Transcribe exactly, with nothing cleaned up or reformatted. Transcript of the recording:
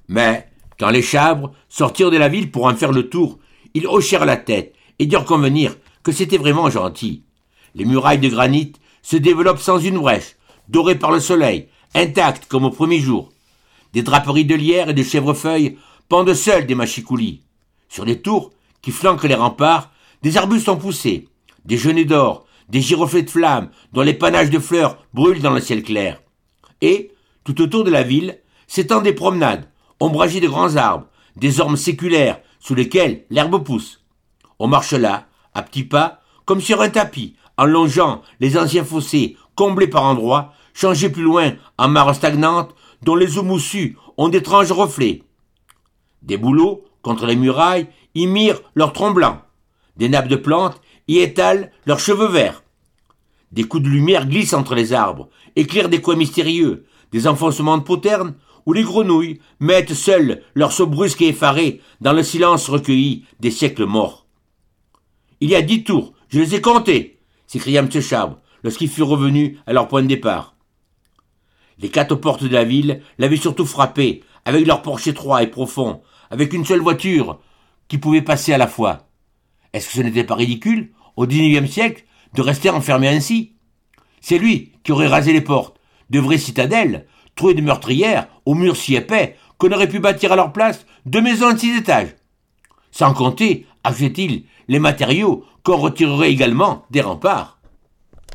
Mais, quand les Chabres sortirent de la ville pour en faire le tour, ils hochèrent la tête et durent convenir que c'était vraiment gentil. Les murailles de granit se développent sans une brèche, dorées par le soleil, intactes comme au premier jour. Des draperies de lierre et de chèvrefeuilles pendent seules des machicoulis. Sur les tours, qui flanquent les remparts, des arbustes ont poussé, des genêts d'or, des giroflées de flammes dont les panaches de fleurs brûlent dans le ciel clair. Et, tout autour de la ville, s'étendent des promenades, ombragées de grands arbres, des ormes séculaires sous lesquels l'herbe pousse. On marche là, à petits pas, comme sur un tapis, en longeant les anciens fossés, comblés par endroits, changés plus loin en mares stagnantes, dont les eaux moussues ont d'étranges reflets. Des bouleaux, contre les murailles, y mirent leurs troncs blancs. Des nappes de plantes y étalent leurs cheveux verts. Des coups de lumière glissent entre les arbres, éclairent des coins mystérieux, des enfoncements de poternes, où les grenouilles mettent seules leurs sauts brusques et effarés dans le silence recueilli des siècles morts. Il y a dix tours, je les ai comptés, s'écria M. Chabre, lorsqu'ils furent revenus à leur point de départ. Les quatre portes de la ville l'avaient surtout frappé, avec leurs porches étroits et profonds, avec une seule voiture qui pouvait passer à la fois. Est-ce que ce n'était pas ridicule, au dix-neuvième siècle, de rester enfermé ainsi? C'est lui qui aurait rasé les portes, de vraies citadelles, trouées de meurtrières, aux murs si épais qu'on aurait pu bâtir à leur place deux maisons de six étages. Sans compter, ajoutait-il, les matériaux qu'on retirerait également des remparts.